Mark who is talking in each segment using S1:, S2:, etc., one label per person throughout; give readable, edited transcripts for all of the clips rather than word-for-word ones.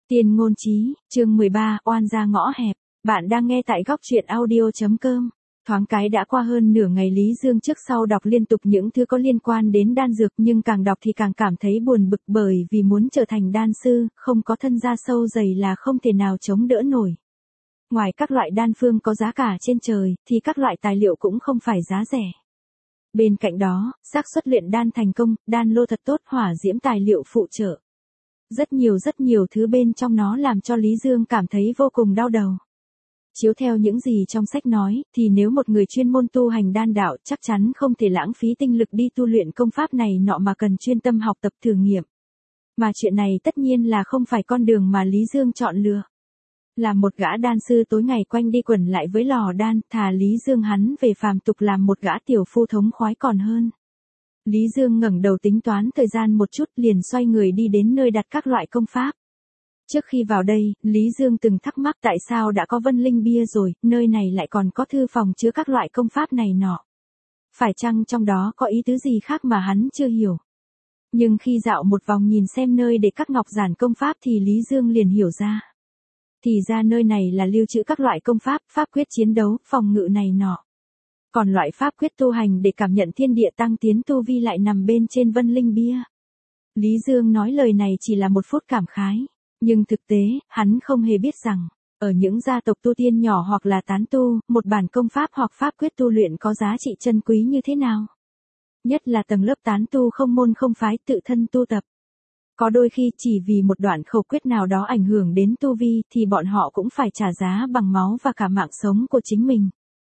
S1: Tiên ngôn chí, chương 13, oan gia ngõ hẹp. Bạn đang nghe tại góc truyện audio.com. Thoáng cái đã qua hơn nửa ngày, Lý Dương trước sau đọc liên tục những thứ có liên quan đến đan dược, nhưng càng đọc thì càng cảm thấy buồn bực, bởi vì muốn trở thành đan sư, không có thân gia sâu dày là không thể nào chống đỡ nổi. Ngoài các loại đan phương có giá cả trên trời, thì các loại tài liệu cũng không phải giá rẻ. Bên cạnh đó, xác suất luyện đan thành công, đan lô thật tốt, hỏa diễm tài liệu phụ trợ. Rất nhiều thứ bên trong nó làm cho Lý Dương cảm thấy vô cùng đau đầu. Chiếu theo những gì trong sách nói, thì nếu một người chuyên môn tu hành đan đạo chắc chắn không thể lãng phí tinh lực đi tu luyện công pháp này nọ mà cần chuyên tâm học tập thử nghiệm. Mà chuyện này tất nhiên là không phải con đường mà Lý Dương chọn lựa. Là một gã đan sư tối ngày quanh đi quẩn lại với lò đan, thà Lý Dương hắn về phàm tục làm một gã tiểu phu thống khoái còn hơn. Lý Dương ngẩng đầu tính toán thời gian một chút, liền xoay người đi đến nơi đặt các loại công pháp. Trước khi vào đây, Lý Dương từng thắc mắc tại sao đã có Vân Linh bia rồi, nơi này lại còn có thư phòng chứa các loại công pháp này nọ. Phải chăng trong đó có ý tứ gì khác mà hắn chưa hiểu? Nhưng khi dạo một vòng nhìn xem nơi để các ngọc giản công pháp thì Lý Dương liền hiểu ra. Thì ra nơi này là lưu trữ các loại công pháp, pháp quyết chiến đấu, phòng ngự này nọ. Còn loại pháp quyết tu hành để cảm nhận thiên địa tăng tiến tu vi lại nằm bên trên Vân Linh bia. Lý Dương nói lời này chỉ là một phút cảm khái. Nhưng thực tế, hắn không hề biết rằng, ở những gia tộc tu tiên nhỏ hoặc là tán tu, một bản công pháp hoặc pháp quyết tu luyện có giá trị chân quý như thế nào. Nhất là tầng lớp tán tu không môn không phái tự thân tu tập. Có đôi khi chỉ vì một đoạn khẩu quyết nào đó ảnh hưởng đến tu vi thì bọn họ cũng phải trả giá bằng máu và cả mạng sống của chính mình.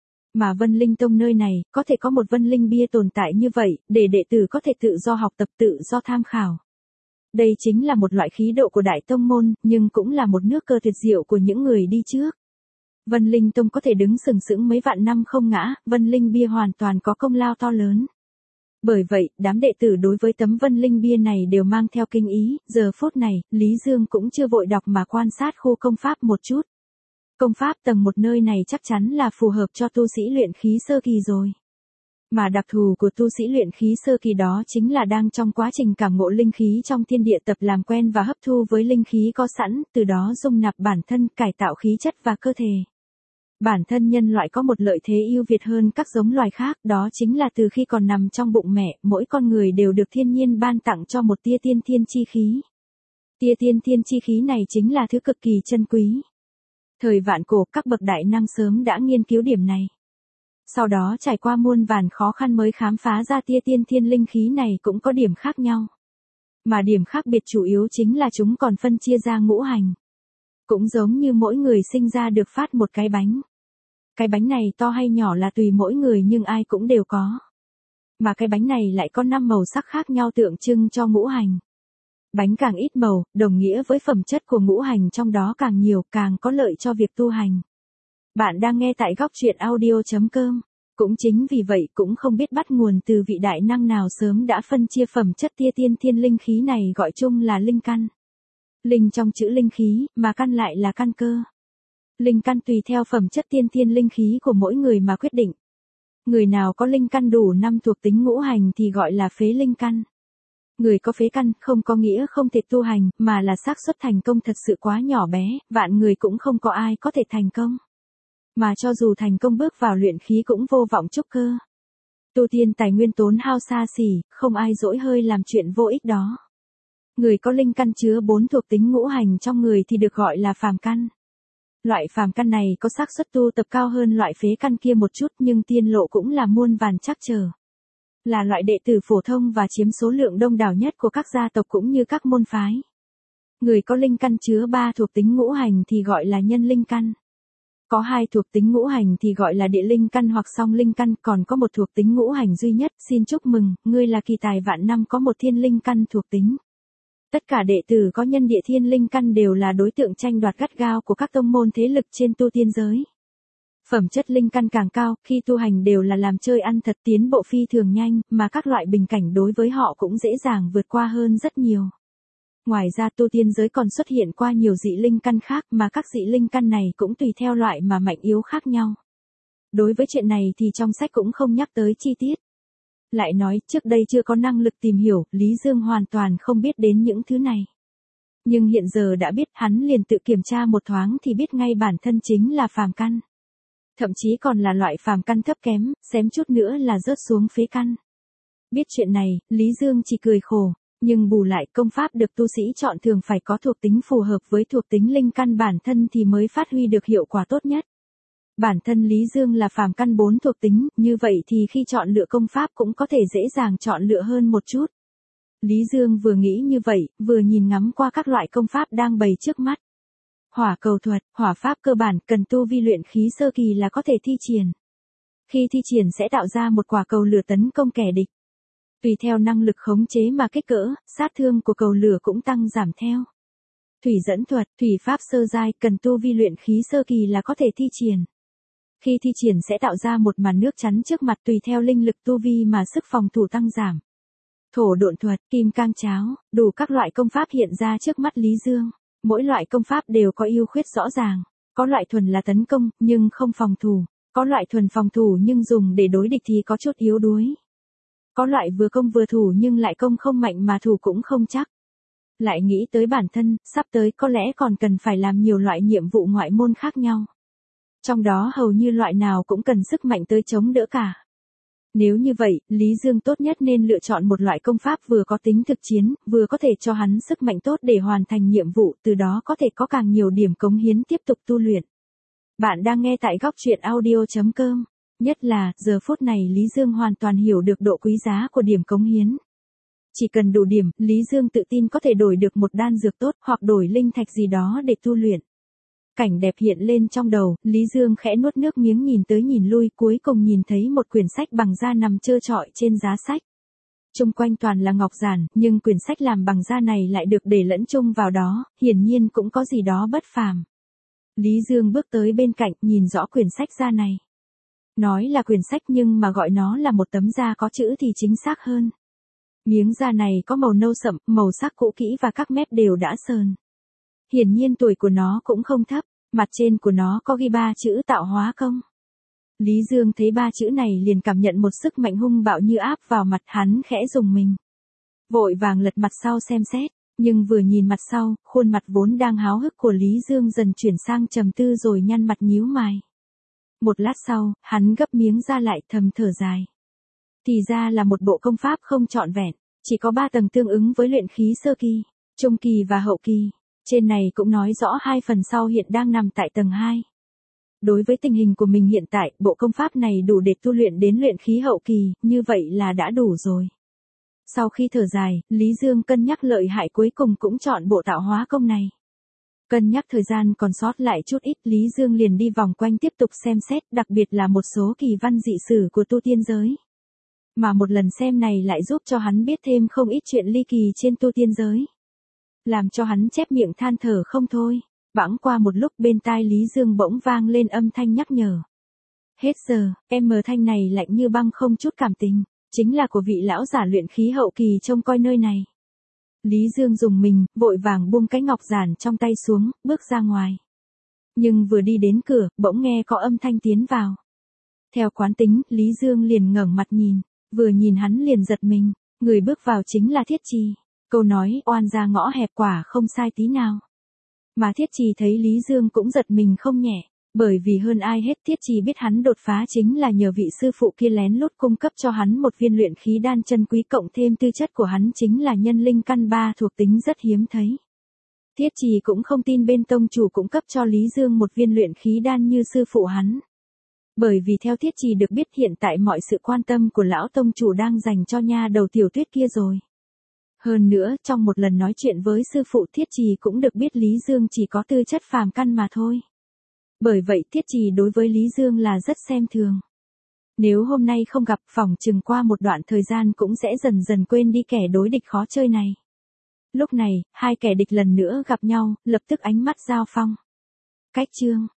S1: Mà Vân Linh Tông nơi này, có thể có một Vân Linh bia tồn tại như vậy, để đệ tử có thể tự do học tập, tự do tham khảo. Đây chính là một loại khí độ của Đại Tông môn, nhưng cũng là một nước cơ tuyệt diệu của những người đi trước. Vân Linh Tông có thể đứng sừng sững mấy vạn năm không ngã, Vân Linh bia hoàn toàn có công lao to lớn. Bởi vậy, đám đệ tử đối với tấm Vân Linh bia này đều mang theo kinh ý, giờ phút này, Lý Dương cũng chưa vội đọc mà quan sát khu công pháp một chút. Công pháp tầng một nơi này chắc chắn là phù hợp cho tu sĩ luyện khí sơ kỳ rồi. Mà đặc thù của tu sĩ luyện khí sơ kỳ đó chính là đang trong quá trình cảm ngộ linh khí trong thiên địa, tập làm quen và hấp thu với linh khí có sẵn, từ đó dung nạp bản thân, cải tạo khí chất và cơ thể. Bản thân nhân loại có một lợi thế ưu việt hơn các giống loài khác, đó chính là từ khi còn nằm trong bụng mẹ, mỗi con người đều được thiên nhiên ban tặng cho một tia tiên thiên chi khí. Tia tiên thiên chi khí này chính là thứ cực kỳ chân quý. Thời vạn cổ, các bậc đại năng sớm đã nghiên cứu điểm này. Sau đó trải qua muôn vàn khó khăn mới khám phá ra tia tiên thiên linh khí này cũng có điểm khác nhau. Mà điểm khác biệt chủ yếu chính là chúng còn phân chia ra ngũ hành. Cũng giống như mỗi người sinh ra được phát một cái bánh. Cái bánh này to hay nhỏ là tùy mỗi người nhưng ai cũng đều có. Mà cái bánh này lại có 5 màu sắc khác nhau tượng trưng cho ngũ hành. Bánh càng ít màu, đồng nghĩa với phẩm chất của ngũ hành trong đó càng nhiều, càng có lợi cho việc tu hành. Bạn đang nghe tại góc truyện audio.com. Cũng chính vì vậy cũng không biết bắt nguồn từ vị đại năng nào sớm đã phân chia phẩm chất tia tiên thiên linh khí này, gọi chung là linh căn. Linh trong chữ linh khí, mà căn lại là căn cơ. Linh căn tùy theo phẩm chất tiên thiên linh khí của mỗi người mà quyết định. Người nào có linh căn đủ 5 thuộc tính ngũ hành thì gọi là phế linh căn. Người có phế căn không có nghĩa không thể tu hành, mà là xác suất thành công thật sự quá nhỏ bé, vạn người cũng không có ai có thể thành công. Mà cho dù thành công bước vào luyện khí cũng vô vọng trúc cơ. Tu tiên tài nguyên tốn hao xa xỉ, không ai dỗi hơi làm chuyện vô ích đó. Người có linh căn chứa 4 thuộc tính ngũ hành trong người thì được gọi là phàm căn. Loại phàm căn này có xác suất tu tập cao hơn loại phế căn kia một chút, nhưng tiên lộ cũng là muôn vàn trắc trở. Là loại đệ tử phổ thông và chiếm số lượng đông đảo nhất của các gia tộc cũng như các môn phái. Người có linh căn chứa 3 thuộc tính ngũ hành thì gọi là nhân linh căn. Có 2 thuộc tính ngũ hành thì gọi là địa linh căn hoặc song linh căn, còn có một thuộc tính ngũ hành duy nhất, xin chúc mừng, ngươi là kỳ tài vạn năm có một thiên linh căn thuộc tính. Tất cả đệ tử có nhân địa thiên linh căn đều là đối tượng tranh đoạt gắt gao của các tông môn thế lực trên tu tiên giới. Phẩm chất linh căn càng cao, khi tu hành đều là làm chơi ăn thật, tiến bộ phi thường nhanh, mà các loại bình cảnh đối với họ cũng dễ dàng vượt qua hơn rất nhiều. Ngoài ra tu tiên giới còn xuất hiện qua nhiều dị linh căn khác, mà các dị linh căn này cũng tùy theo loại mà mạnh yếu khác nhau. Đối với chuyện này thì trong sách cũng không nhắc tới chi tiết. Lại nói, trước đây chưa có năng lực tìm hiểu, Lý Dương hoàn toàn không biết đến những thứ này. Nhưng hiện giờ đã biết, hắn liền tự kiểm tra một thoáng thì biết ngay bản thân chính là phàm căn. Thậm chí còn là loại phàm căn thấp kém, xém chút nữa là rớt xuống phế căn. Biết chuyện này, Lý Dương chỉ cười khổ, nhưng bù lại công pháp được tu sĩ chọn thường phải có thuộc tính phù hợp với thuộc tính linh căn bản thân thì mới phát huy được hiệu quả tốt nhất. Bản thân Lý Dương là phàm căn 4 thuộc tính, như vậy thì khi chọn lựa công pháp cũng có thể dễ dàng chọn lựa hơn một chút. Lý Dương vừa nghĩ như vậy, vừa nhìn ngắm qua các loại công pháp đang bày trước mắt. Hỏa cầu thuật, hỏa pháp cơ bản cần tu vi luyện khí sơ kỳ là có thể thi triển. Khi thi triển sẽ tạo ra một quả cầu lửa tấn công kẻ địch. Tùy theo năng lực khống chế mà kích cỡ, sát thương của cầu lửa cũng tăng giảm theo. Thủy dẫn thuật, thủy pháp sơ giai cần tu vi luyện khí sơ kỳ là có thể thi triển. Khi thi triển sẽ tạo ra một màn nước chắn trước mặt tùy theo linh lực tu vi mà sức phòng thủ tăng giảm. Thổ độn thuật, kim cang cháo, đủ các loại công pháp hiện ra trước mắt Lý Dương. Mỗi loại công pháp đều có ưu khuyết rõ ràng. Có loại thuần là tấn công, nhưng không phòng thủ. Có loại thuần phòng thủ nhưng dùng để đối địch thì có chút yếu đuối. Có loại vừa công vừa thủ nhưng lại công không mạnh mà thủ cũng không chắc. Lại nghĩ tới bản thân, sắp tới có lẽ còn cần phải làm nhiều loại nhiệm vụ ngoại môn khác nhau. Trong đó hầu như loại nào cũng cần sức mạnh tới chống đỡ cả. Nếu như vậy, Lý Dương tốt nhất nên lựa chọn một loại công pháp vừa có tính thực chiến, vừa có thể cho hắn sức mạnh tốt để hoàn thành nhiệm vụ, từ đó có thể có càng nhiều điểm cống hiến tiếp tục tu luyện. Bạn đang nghe tại góc truyện audio.com. Nhất là, giờ phút này Lý Dương hoàn toàn hiểu được độ quý giá của điểm cống hiến. Chỉ cần đủ điểm, Lý Dương tự tin có thể đổi được một đan dược tốt hoặc đổi linh thạch gì đó để tu luyện. Cảnh đẹp hiện lên trong đầu, Lý Dương khẽ nuốt nước miếng nhìn tới nhìn lui, cuối cùng nhìn thấy một quyển sách bằng da nằm trơ trọi trên giá sách. Chung quanh toàn là ngọc giản, nhưng quyển sách làm bằng da này lại được để lẫn chung vào đó, hiển nhiên cũng có gì đó bất phàm. Lý Dương bước tới bên cạnh, nhìn rõ quyển sách da này. Nói là quyển sách nhưng mà gọi nó là một tấm da có chữ thì chính xác hơn. Miếng da này có màu nâu sậm, màu sắc cũ kỹ và các mép đều đã sờn. Hiển nhiên tuổi của nó cũng không thấp, mặt trên của nó có ghi 3 chữ tạo hóa công. Lý Dương thấy 3 chữ này liền cảm nhận một sức mạnh hung bạo như áp vào mặt, hắn khẽ rùng mình. Vội vàng lật mặt sau xem xét, nhưng vừa nhìn mặt sau, khuôn mặt vốn đang háo hức của Lý Dương dần chuyển sang trầm tư rồi nhăn mặt nhíu mày. Một lát sau, hắn gấp miếng ra lại thầm thở dài. Thì ra là một bộ công pháp không trọn vẹn, chỉ có 3 tầng tương ứng với luyện khí sơ kỳ, trung kỳ và hậu kỳ. Trên này cũng nói rõ 2 phần sau hiện đang nằm tại tầng 2. Đối với tình hình của mình hiện tại, bộ công pháp này đủ để tu luyện đến luyện khí hậu kỳ, như vậy là đã đủ rồi. Sau khi thở dài, Lý Dương cân nhắc lợi hại cuối cùng cũng chọn bộ tạo hóa công này. Cân nhắc thời gian còn sót lại chút ít, Lý Dương liền đi vòng quanh tiếp tục xem xét, đặc biệt là một số kỳ văn dị sử của tu tiên giới. Mà một lần xem này lại giúp cho hắn biết thêm không ít chuyện ly kỳ trên tu tiên giới. Làm cho hắn chép miệng than thở không thôi. Bẵng qua một lúc bên tai Lý Dương bỗng vang lên âm thanh nhắc nhở. Hết giờ, thanh này lạnh như băng không chút cảm tình, chính là của vị lão giả luyện khí hậu kỳ trông coi nơi này. Lý Dương dùng mình, vội vàng buông cái ngọc giản trong tay xuống, bước ra ngoài. Nhưng vừa đi đến cửa, bỗng nghe có âm thanh tiến vào. Theo quán tính, Lý Dương liền ngẩng mặt nhìn, vừa nhìn hắn liền giật mình, người bước vào chính là Thiết Trì. Câu nói oan ra ngõ hẹp quả không sai tí nào. Mà Thiết Trì thấy Lý Dương cũng giật mình không nhẹ, bởi vì hơn ai hết Thiết Trì biết hắn đột phá chính là nhờ vị sư phụ kia lén lút cung cấp cho hắn một viên luyện khí đan chân quý, cộng thêm tư chất của hắn chính là nhân linh căn 3 thuộc tính rất hiếm thấy. Thiết Trì cũng không tin bên tông chủ cung cấp cho Lý Dương một viên luyện khí đan như sư phụ hắn. Bởi vì theo Thiết Trì được biết hiện tại mọi sự quan tâm của lão tông chủ đang dành cho nha đầu Tiểu Tuyết kia rồi. Hơn nữa, trong một lần nói chuyện với sư phụ Thiết Trì cũng được biết Lý Dương chỉ có tư chất phàm căn mà thôi. Bởi vậy Thiết Trì đối với Lý Dương là rất xem thường. Nếu hôm nay không gặp, phỏng chừng qua một đoạn thời gian cũng sẽ dần dần quên đi kẻ đối địch khó chơi này. Lúc này, hai kẻ địch lần nữa gặp nhau, lập tức ánh mắt giao phong. Cách chương